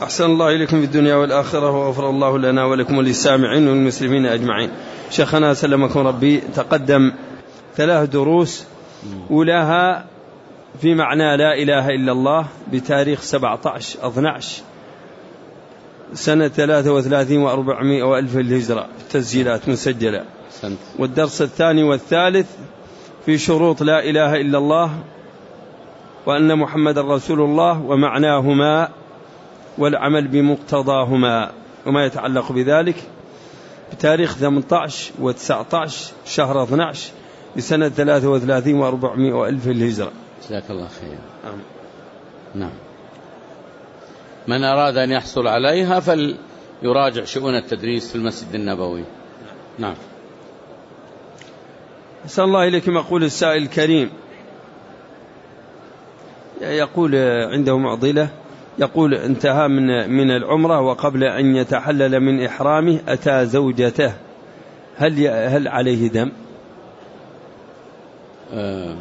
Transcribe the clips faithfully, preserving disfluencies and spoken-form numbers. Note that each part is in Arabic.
أحسن الله إليكم في الدنيا والآخرة، وغفر الله لنا ولكم وللسامعين والمسلمين أجمعين. شيخنا سلمكم ربي، تقدم ثلاث دروس، أولاها في معنى لا إله إلا الله بتاريخ سبعة عشر اثنا عشر سنة ثلاثة وثلاثين وأربعمائة وألف الهجرة، تسجيلات مسجلة. والدرس الثاني والثالث في شروط لا إله إلا الله وأن محمد رسول الله ومعناهما والعمل بمقتضاهما وما يتعلق بذلك بتاريخ ثمانية عشر وتسعة عشر شهر اثنا عشر بسنة ثلاثة وثلاثين وأربعمائة وألف الهجرة. جزاك الله خير. آمين. نعم. من أراد أن يحصل عليها فليراجع شؤون التدريس في المسجد النبوي. نعم. أسأل الله إليكم. يقول السائل الكريم، يقول عنده معضلة، يقول انتهى من من العمرة وقبل أن يتحلل من إحرامه أتى زوجته، هل هل عليه دم؟ آه.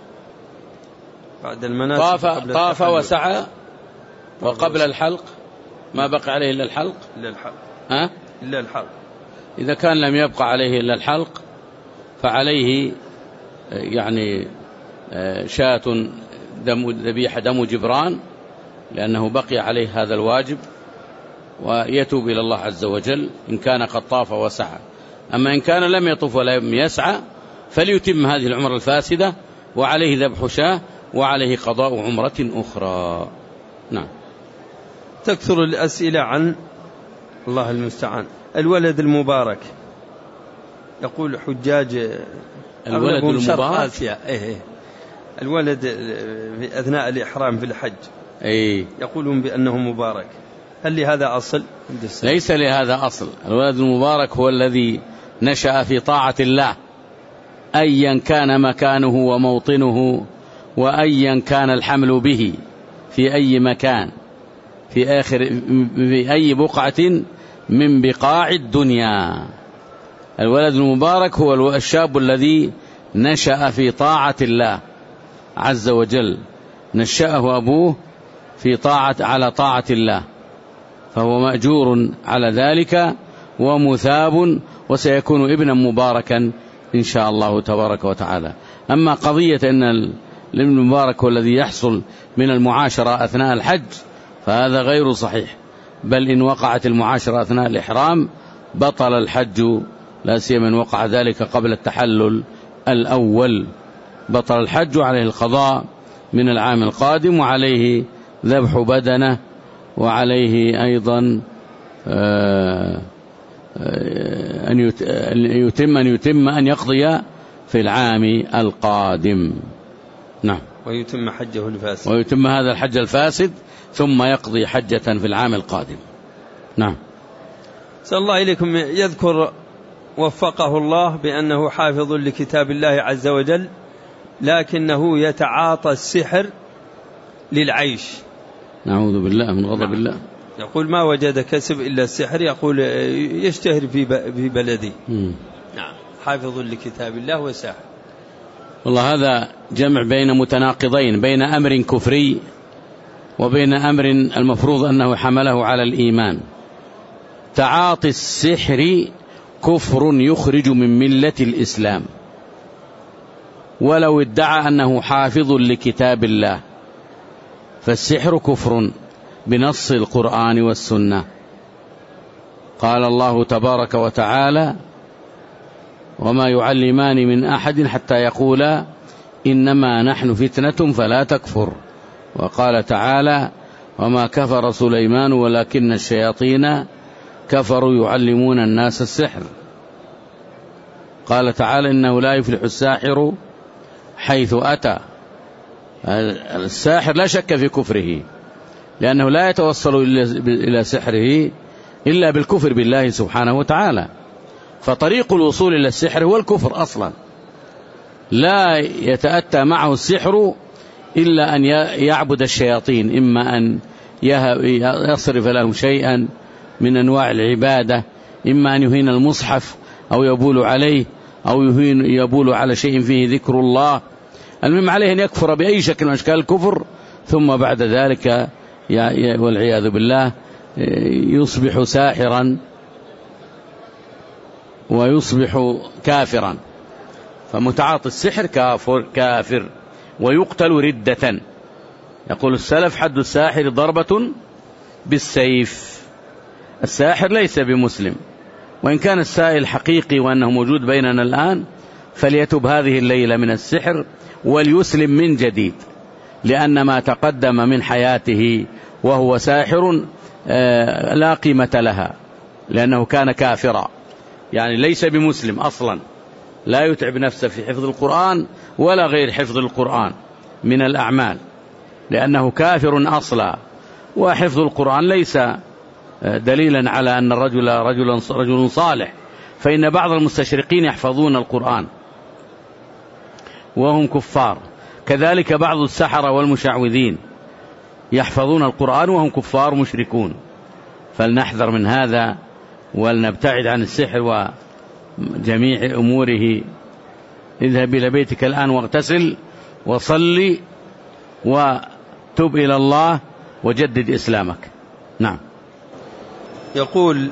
بعد المناسك طاف طاف وسعى وقبل الحلق ما بقى عليه إلا الحلق. إلا الحلق. ها؟ إلا الحلق. إذا كان لم يبقى عليه إلا الحلق فعليه يعني شاة دم ذبيحة دم جبران، لأنه بقي عليه هذا الواجب، ويتوب إلى الله عز وجل إن كان قد طاف وسعى. أما إن كان لم يطف ولم يسعى فليتم هذه العمرة الفاسدة، وعليه ذبح شاة وعليه قضاء عمرة أخرى. نعم. تكثر الأسئلة عن الله المستعان الولد المبارك. يقول حجاج الولد المبارك إيه الولد في أثناء الإحرام في الحج، أي يقولون بأنه مبارك، هل لهذا أصل؟ ليس لهذا أصل. الولد المبارك هو الذي نشأ في طاعة الله أيا كان مكانه وموطنه، وأيا كان الحمل به في أي مكان في آخر في أي بقعة من بقاع الدنيا. الولد المبارك هو الشاب الذي نشأ في طاعة الله عز وجل، نشأه أبوه في طاعة على طاعة الله، فهو مأجور على ذلك ومثاب، وسيكون ابنا مباركا إن شاء الله تبارك وتعالى. أما قضية أن الابن المبارك هو الذي يحصل من المعاشرة أثناء الحج فهذا غير صحيح، بل إن وقعت المعاشرة أثناء الإحرام بطل الحج، لا سيما إن وقع ذلك قبل التحلل الأول، بطل الحج وعليه القضاء من العام القادم، وعليه ذبح بدنه، وعليه أيضا أن يتم أن يتم أن يقضي في العام القادم. نعم. ويتم حجه الفاسد، ويتم هذا الحج الفاسد ثم يقضي حجة في العام القادم. نعم. صلى الله إليكم. يذكر وفقه الله بأنه حافظ لكتاب الله عز وجل، لكنه يتعاطى السحر للعيش. نعوذ بالله من غضب نعم. الله. يقول ما وجد كسب إلا السحر، يقول يشتهر في بلدي. نعم. حافظ لكتاب الله وساحر. والله هذا جمع بين متناقضين، بين أمر كفري وبين أمر المفروض أنه حمله على الإيمان. تعاطي السحر كفر يخرج من ملة الإسلام، ولو ادعى أنه حافظ لكتاب الله، فالسحر كفر بنص القرآن والسنة. قال الله تبارك وتعالى: وما يعلمان من أحد حتى يقولا إنما نحن فتنة فلا تكفر. وقال تعالى: وما كفر سليمان ولكن الشياطين كفروا يعلمون الناس السحر. قال تعالى: إنه لا يفلح الساحر حيث أتى. الساحر لا شك في كفره، لأنه لا يتوصل إلى سحره إلا بالكفر بالله سبحانه وتعالى، فطريق الوصول إلى السحر هو الكفر أصلا. لا يتأتى معه السحر إلا أن يعبد الشياطين، إما أن يصرف له شيئا من أنواع العبادة، إما أن يهين المصحف أو يبول عليه، أو يهين يبول على شيء فيه ذكر الله. المهم عليه أن يكفر بأي شكل من أشكال الكفر، ثم بعد ذلك والعياذ بالله يصبح ساحرا ويصبح كافرا، فمتعاطي السحر كافر كافر ويقتل ردة. يقول السلف: حد الساحر ضربة بالسيف. الساحر ليس بمسلم، وإن كان السائل حقيقي وأنه موجود بيننا الآن فليتب هذه الليلة من السحر وليسلم من جديد، لأن ما تقدم من حياته وهو ساحر لا قيمة لها، لأنه كان كافرا، يعني ليس بمسلم أصلا، لا يتعب نفسه في حفظ القرآن ولا غير حفظ القرآن من الأعمال، لأنه كافر أصلا. وحفظ القرآن ليس دليلا على أن الرجل رجل رجل صالح، فإن بعض المستشرقين يحفظون القرآن وهم كفار، كذلك بعض السحرة والمشعوذين يحفظون القرآن وهم كفار مشركون. فلنحذر من هذا ولنبتعد عن السحر وجميع أموره. اذهب إلى بيتك الآن واغتسل وصلي وتب إلى الله وجدد إسلامك. نعم. يقول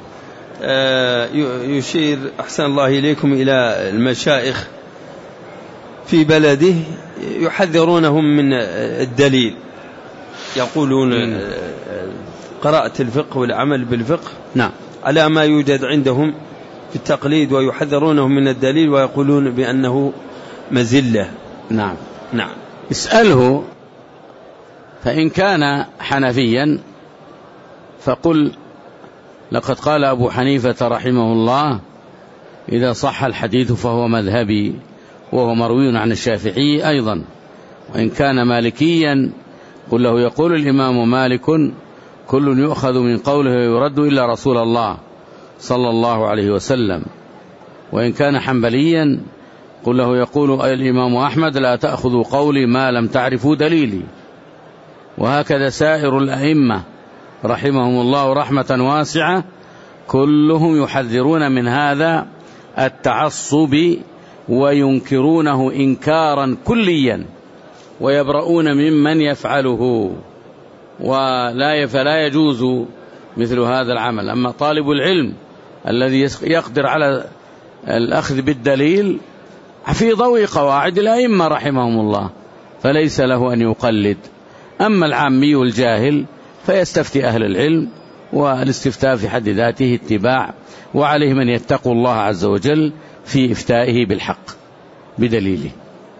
يشير أحسن الله إليكم إلى المشايخ في بلده يحذرونهم من الدليل، يقولون قراءة الفقه والعمل بالفقه نعم على ما يوجد عندهم في التقليد، ويحذرونهم من الدليل ويقولون بأنه مزلة. نعم نعم. اسأله، فإن كان حنفيا فقل: لقد قال أبو حنيفة رحمه الله: إذا صح الحديث فهو مذهبي، وهو مروي عن الشافعي أيضا. وإن كان مالكيا قل له: يقول الإمام مالك: كل يؤخذ من قوله ويرد إلا رسول الله صلى الله عليه وسلم. وإن كان حنبليا قل له: يقول الإمام أحمد: لا تأخذوا قولي ما لم تعرفوا دليلي. وهكذا سائر الأئمة رحمهم الله رحمة واسعة كلهم يحذرون من هذا التعصب وينكرونه إنكارا كليا، ويبرؤون ممن يفعله، ولا فلا يجوز مثل هذا العمل. أما طالب العلم الذي يقدر على الأخذ بالدليل في ضوء قواعد الأئمة رحمهم الله فليس له أن يقلد. أما العامي الجاهل فيستفتي أهل العلم، والاستفتاء في حد ذاته اتباع، وعليه من يتقوا الله عز وجل في إفتائه بالحق بدليله.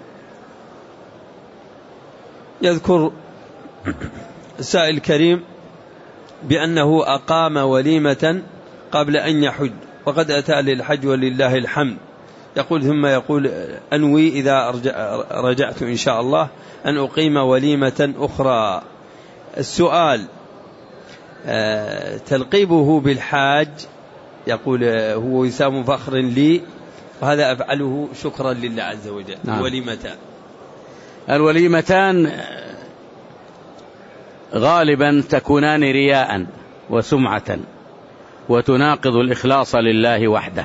يذكر السائل الكريم بأنه أقام وليمة قبل أن يحج، وقد أتى للحج ولله الحمد. يقول ثم يقول: أنوي إذا رجعت إن شاء الله أن أقيم وليمة أخرى. السؤال: تلقيبه بالحاج، يقول هو وسام فخر لي، وهذا أفعله شكرا لله عز وجل. نعم. الوليمتان الوليمتان غالبا تكونان رياء وسمعة، وتناقض الإخلاص لله وحده.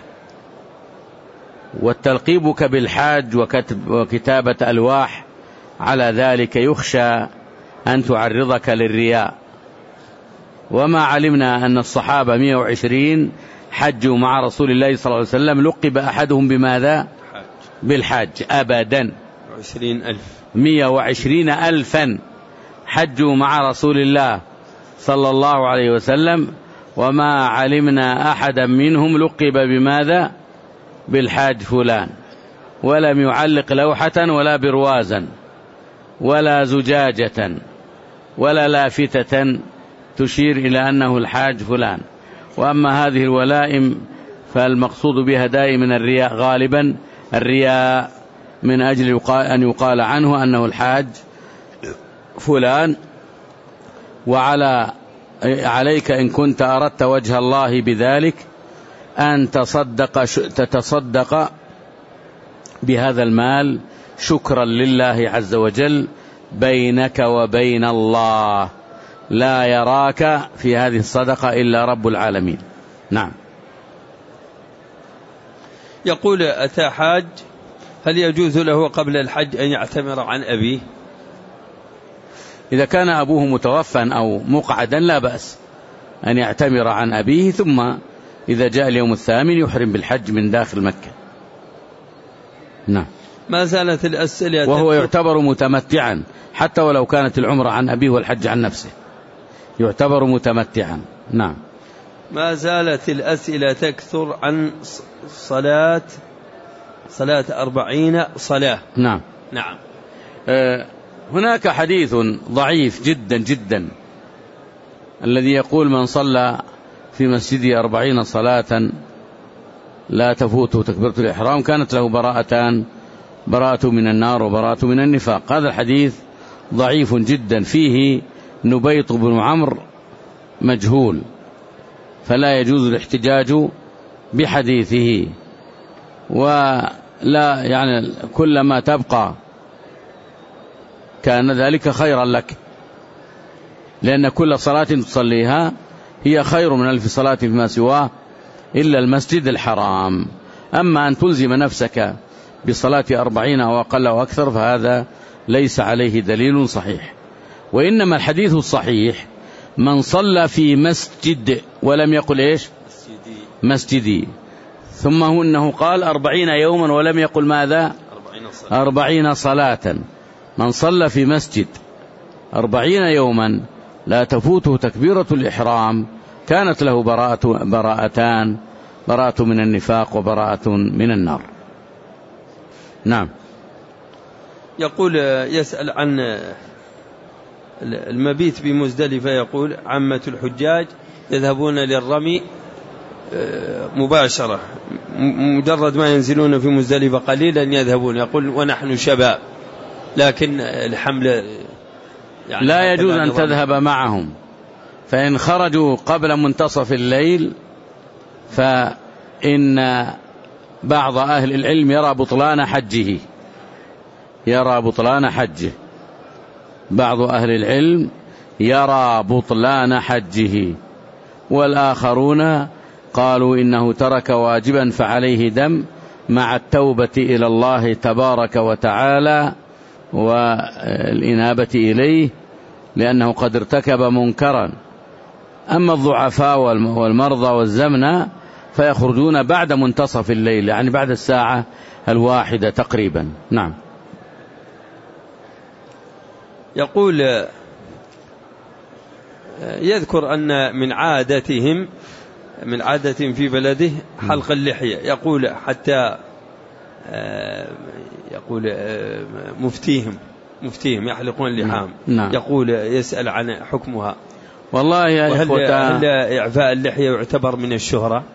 والتلقيبك بالحاج وكتب وكتابة ألواح على ذلك يخشى أن تعرضك للرياء. وما علمنا أن الصحابة مئة وعشرين حجوا مع رسول الله صلى الله عليه وسلم لقب أحدهم بماذا؟ بالحاج أبدا. مئة وعشرين ألفا حجوا مع رسول الله صلى الله عليه وسلم، وما علمنا أحدا منهم لقب بماذا؟ بالحاج فلان، ولم يعلق لوحة ولا بروازا ولا زجاجة ولا لافتة تشير إلى أنه الحاج فلان. وأما هذه الولائم فالمقصود بها دائما الرياء، غالبا الرياء من أجل أن يقال عنه أنه الحاج فلان. وعلى عليك إن كنت أردت وجه الله بذلك أن تصدق تتصدق بهذا المال شكرا لله عز وجل بينك وبين الله، لا يراك في هذه الصدقة إلا رب العالمين. نعم. يقول: أتى حاج، هل يجوز له قبل الحج أن يعتمر عن أبيه؟ إذا كان أبوه متوفى أو مقعدا لا بأس، أن يعتمر عن أبيه، ثم إذا جاء اليوم الثامن يحرم بالحج من داخل مكة. نعم. ما زالت الأسئلة وهو يعتبر متمتعا حتى ولو كانت العمرة عن أبيه والحج عن نفسه، يعتبر متمتعا. نعم. ما زالت الأسئلة تكثر عن صلاة صلاة أربعين صلاة. نعم. نعم. آه هناك حديث ضعيف جدا جدا الذي يقول من صلى في مسجده أربعين صلاة لا تفوته تكبيرة الإحرام كانت له براءتان، براءة من النار وبراءة من النفاق. هذا الحديث ضعيف جدا، فيه نبيط بن عمرو مجهول، فلا يجوز الاحتجاج بحديثه. ولا يعني كلما تبقى كان ذلك خيرا لك، لأن كل صلاة تصليها هي خير من ألف صلاة فيما سواه إلا المسجد الحرام. أما أن تلزم نفسك بصلاة أربعين أو أقل أو أكثر فهذا ليس عليه دليل صحيح. وإنما الحديث الصحيح من صلى في مسجد ولم يقل إيش مسجدي, مسجدي. ثم هو أنه قال أربعين يوما ولم يقل ماذا أربعين صلاة. أربعين صلاة. من صلى في مسجد أربعين يوما لا تفوته تكبيرة الإحرام كانت له براءة براءتان، براءة من النفاق وبراءة من النار. نعم. يقول يسأل عن المبيت بمزدلفة، يقول عامة الحجاج يذهبون للرمي مباشرة، مجرد ما ينزلون في مزدلفة قليلا يذهبون، يقول ونحن شباب، لكن الحمل يعني لا يجوز أن تذهب معهم، فإن خرجوا قبل منتصف الليل فإن بعض أهل العلم يرى بطلان حجه، يرى بطلان حجه بعض أهل العلم يرى بطلان حجه، والآخرون قالوا إنه ترك واجبا فعليه دم مع التوبة إلى الله تبارك وتعالى والإنابة إليه لأنه قد ارتكب منكرا. أما الضعفاء والمرضى والزمنة فيخرجون بعد منتصف الليل، يعني بعد الساعة الواحدة تقريبا. نعم. يقول يذكر أن من عادتهم من عادتهم في بلده حلق اللحية، يقول حتى يقول مفتيهم مفتيهم يحلقون اللحام. نعم. يقول يسأل عن حكمها. والله يا إخوة، هل إعفاء اللحية يعتبر من الشهرة؟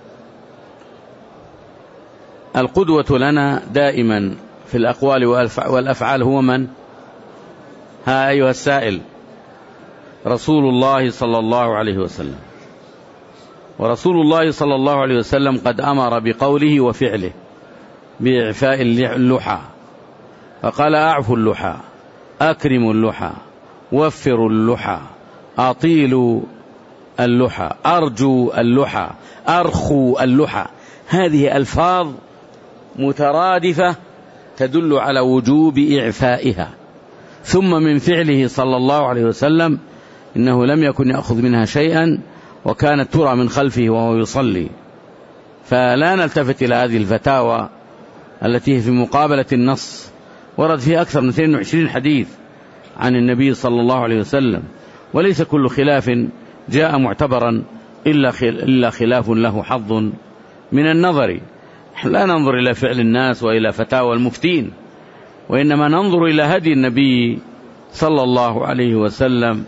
القدوة لنا دائما في الأقوال والأفعال هو من؟ ها أيها السائل، رسول الله صلى الله عليه وسلم. ورسول الله صلى الله عليه وسلم قد أمر بقوله وفعله بإعفاء اللحى، فقال أعفوا اللحى، أكرموا اللحى، وفروا اللحى، أطيلوا اللحى، أرجوا اللحى، أرخوا اللحى. هذه ألفاظ مترادفة تدل على وجوب إعفائها. ثم من فعله صلى الله عليه وسلم إنه لم يكن يأخذ منها شيئا، وكانت ترى من خلفه وهو يصلي. فلا نلتفت إلى هذه الفتاوى التي في مقابلة النص، ورد فيها أكثر من اثنين وعشرين حديث عن النبي صلى الله عليه وسلم، وليس كل خلاف جاء معتبرا إلا خلاف له حظ من النظر. لا ننظر إلى فعل الناس وإلى فتاوى المفتين، وإنما ننظر إلى هدي النبي صلى الله عليه وسلم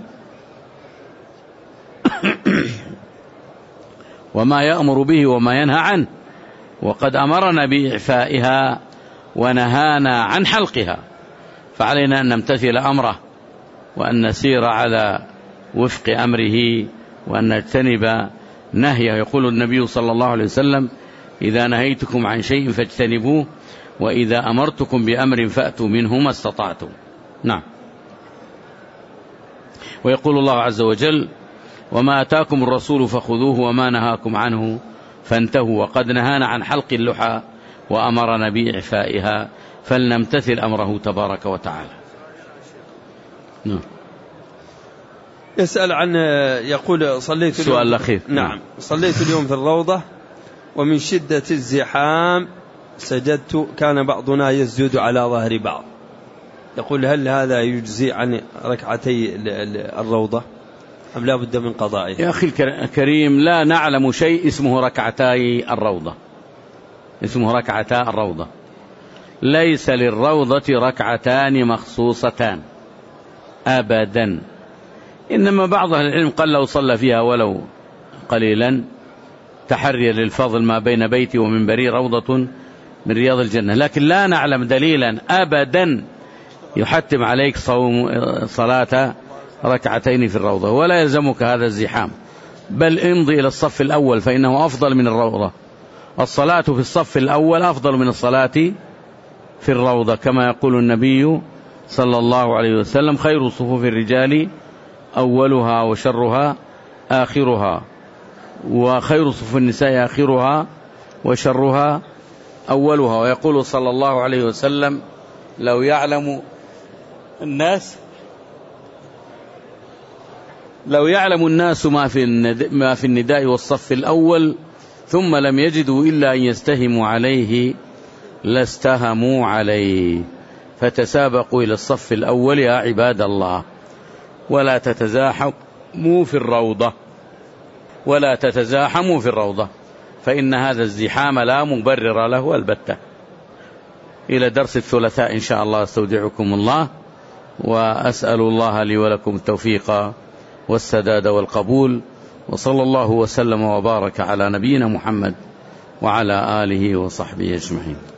وما يأمر به وما ينهى عنه. وقد أمرنا بإعفائها ونهانا عن حلقها، فعلينا أن نمتثل أمره وأن نسير على وفق أمره وأن نجتنب نهيه. يقول النبي صلى الله عليه وسلم إذا نهيتكم عن شيء فاجتنبوه وإذا أمرتكم بأمر فأتوا منه ما استطعتم. نعم. ويقول الله عز وجل وما أتاكم الرسول فخذوه وما نهاكم عنه فانتهوا، وقد نهانا عن حلق اللحى وأمرنا بإعفائها، فلنمتثل أمره تبارك وتعالى. نعم. يسأل عن يقول صليت اليوم السؤال الأخير. نعم صليت اليوم في الروضة ومن شدة الزحام سجدت، كان بعضنا يسجد على ظهر بعض، يقول هل هذا يجزي عن ركعتي الروضة أم لا بد من قضائه؟ يا أخي الكريم لا نعلم شيء اسمه ركعتي الروضة، اسمه ركعتا الروضة، ليس للروضة ركعتان مخصوصتان أبدا، إنما بعض أهل العلم قال لو صلى فيها ولو قليلا تحريا للفضل ما بين بيتي ومنبري روضة من رياض الجنة، لكن لا نعلم دليلا أبدا يحتم عليك صوم صلاة ركعتين في الروضة، ولا يلزمك هذا الزحام، بل امضي إلى الصف الأول فإنه أفضل من الروضة، الصلاة في الصف الأول أفضل من الصلاة في الروضة، كما يقول النبي صلى الله عليه وسلم خير صفوف الرجال أولها وشرها آخرها، وخير صفوف النساء آخرها وشرها أولها، ويقول صلى الله عليه وسلم لو يعلم الناس لو يعلم الناس ما في ما في النداء والصف الأول ثم لم يجدوا إلا أن يستهموا عليه لاستهموا عليه، فتسابقوا إلى الصف الأول يا عباد الله، ولا تتزاحموا في الروضة ولا تتزاحموا في الروضة فإن هذا الزحام لا مبرر له البتة. إلى درس الثلاثاء إن شاء الله، استودعكم الله وأسأل الله لي ولكم التوفيق والسداد والقبول، وصلى الله وسلم وبارك على نبينا محمد وعلى آله وصحبه أجمعين.